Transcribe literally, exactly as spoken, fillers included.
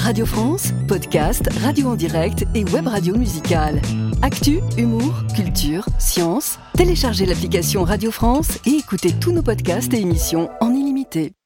Radio France, podcast, radio en direct et web radio musicale. Actu, humour, culture, science. Téléchargez l'application Radio France et écoutez tous nos podcasts et émissions en illimité.